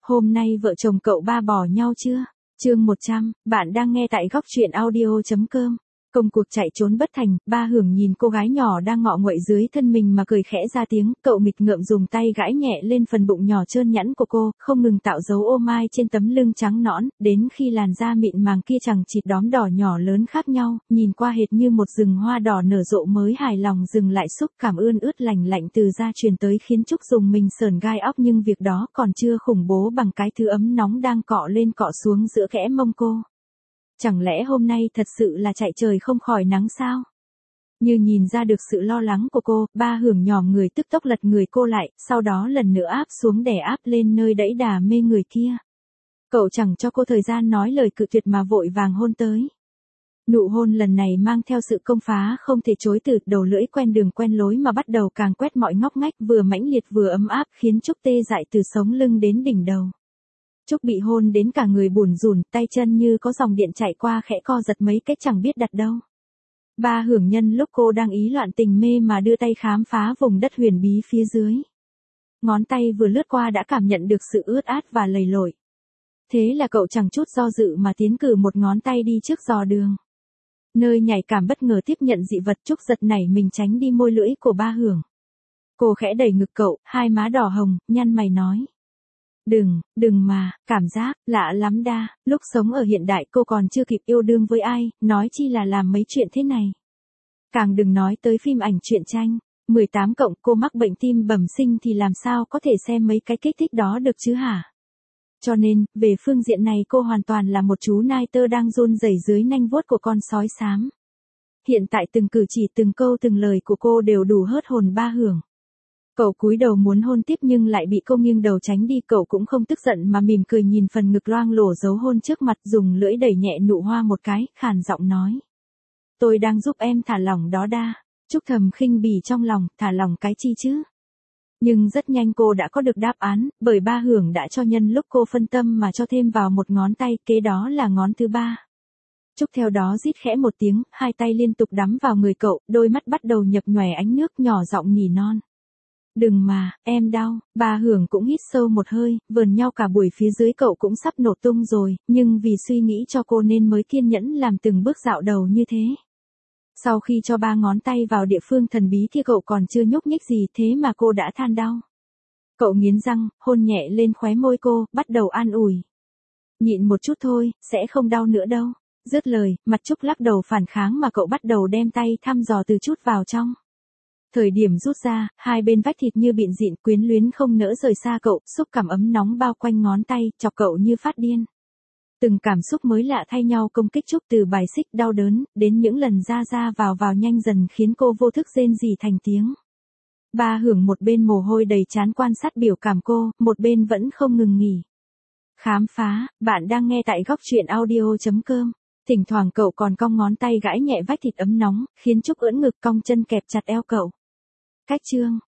Hôm nay vợ chồng cậu ba bỏ nhau chưa? Chương 100, bạn đang nghe tại góc truyện audio.com. Công cuộc chạy trốn bất thành, ba Hưởng nhìn cô gái nhỏ đang ngọ nguậy dưới thân mình mà cười khẽ ra tiếng, cậu nghịch ngợm dùng tay gãi nhẹ lên phần bụng nhỏ trơn nhẵn của cô, không ngừng tạo dấu ô mai trên tấm lưng trắng nõn, đến khi làn da mịn màng kia chằng chịt đóm đỏ nhỏ lớn khác nhau, nhìn qua hệt như một rừng hoa đỏ nở rộ mới hài lòng dừng lại xúc cảm ươn ướt lành lạnh từ da truyền tới khiến Trúc dùng mình sởn gai óc, nhưng việc đó còn chưa khủng bố bằng cái thứ ấm nóng đang cọ lên cọ xuống giữa kẽ mông cô. Chẳng lẽ hôm nay thật sự là chạy trời không khỏi nắng sao? Như nhìn ra được sự lo lắng của cô, ba Hưởng nhòm người tức tốc lật người cô lại, sau đó lần nữa áp xuống đè áp lên nơi đẫy đà mê người kia. Cậu chẳng cho cô thời gian nói lời cự tuyệt mà vội vàng hôn tới. Nụ hôn lần này mang theo sự công phá không thể chối từ, đầu lưỡi quen đường quen lối mà bắt đầu càng quét mọi ngóc ngách, vừa mãnh liệt vừa ấm áp khiến Trúc tê dại từ sống lưng đến đỉnh đầu. Trúc bị hôn đến cả người bủn rủn, tay chân như có dòng điện chạy qua khẽ co giật mấy cái chẳng biết đặt đâu. Ba Hưởng nhân lúc cô đang ý loạn tình mê mà đưa tay khám phá vùng đất huyền bí phía dưới. Ngón tay vừa lướt qua đã cảm nhận được sự ướt át và lầy lội. Thế là cậu chẳng chút do dự mà tiến cử một ngón tay đi trước dò đường. Nơi nhạy cảm bất ngờ tiếp nhận dị vật, Trúc giật nảy mình tránh đi môi lưỡi của ba Hưởng. Cô khẽ đẩy ngực cậu, hai má đỏ hồng, nhăn mày nói. Đừng mà, cảm giác, lạ lắm đa, lúc sống ở hiện đại cô còn chưa kịp yêu đương với ai, nói chi là làm mấy chuyện thế này. Càng đừng nói tới phim ảnh truyện tranh, 18 cộng cô mắc bệnh tim bẩm sinh thì làm sao có thể xem mấy cái kích thích đó được chứ hả? Cho nên, về phương diện này cô hoàn toàn là một chú nai tơ đang run rẩy dưới nanh vuốt của con sói xám. Hiện tại từng cử chỉ từng câu từng lời của cô đều đủ hớt hồn ba Hưởng. Cậu cúi đầu muốn hôn tiếp nhưng lại bị cô nghiêng đầu tránh đi, cậu cũng không tức giận mà mỉm cười nhìn phần ngực loang lổ dấu hôn trước mặt, dùng lưỡi đẩy nhẹ nụ hoa một cái, khàn giọng nói. Tôi đang giúp em thả lỏng đó đa. Trúc thầm khinh bỉ trong lòng, thả lỏng cái chi chứ. Nhưng rất nhanh cô đã có được đáp án, bởi ba Hưởng đã cho nhân lúc cô phân tâm mà cho thêm vào một ngón tay, kế đó là ngón thứ ba. Trúc theo đó rít khẽ một tiếng, hai tay liên tục đắm vào người cậu, đôi mắt bắt đầu nhập nhòe ánh nước, nhỏ giọng nỉ non. Đừng mà, em đau. Ba Hưởng cũng hít sâu một hơi, vờn nhau cả buổi phía dưới cậu cũng sắp nổ tung rồi, nhưng vì suy nghĩ cho cô nên mới kiên nhẫn làm từng bước dạo đầu như thế. Sau khi cho ba ngón tay vào địa phương thần bí thì cậu còn chưa nhúc nhích gì, thế mà cô đã than đau. Cậu nghiến răng, hôn nhẹ lên khóe môi cô, bắt đầu an ủi. Nhịn một chút thôi, sẽ không đau nữa đâu. Dứt lời, mặt Trúc lắc đầu phản kháng mà cậu bắt đầu đem tay thăm dò từ chút vào trong. Thời điểm rút ra, hai bên vách thịt như bịn dịn, quyến luyến không nỡ rời xa cậu, xúc cảm ấm nóng bao quanh ngón tay, chọc cậu như phát điên. Từng cảm xúc mới lạ thay nhau công kích Trúc, từ bài xích đau đớn, đến những lần ra vào nhanh dần khiến cô vô thức rên rỉ thành tiếng. Ba Hưởng một bên mồ hôi đầy trán quan sát biểu cảm cô, một bên vẫn không ngừng nghỉ. Khám phá, bạn đang nghe tại góc truyện audio.com. Thỉnh thoảng cậu còn cong ngón tay gãi nhẹ vách thịt ấm nóng, khiến Trúc ưỡn ngực, cong chân kẹp chặt eo cậu. Cách chương.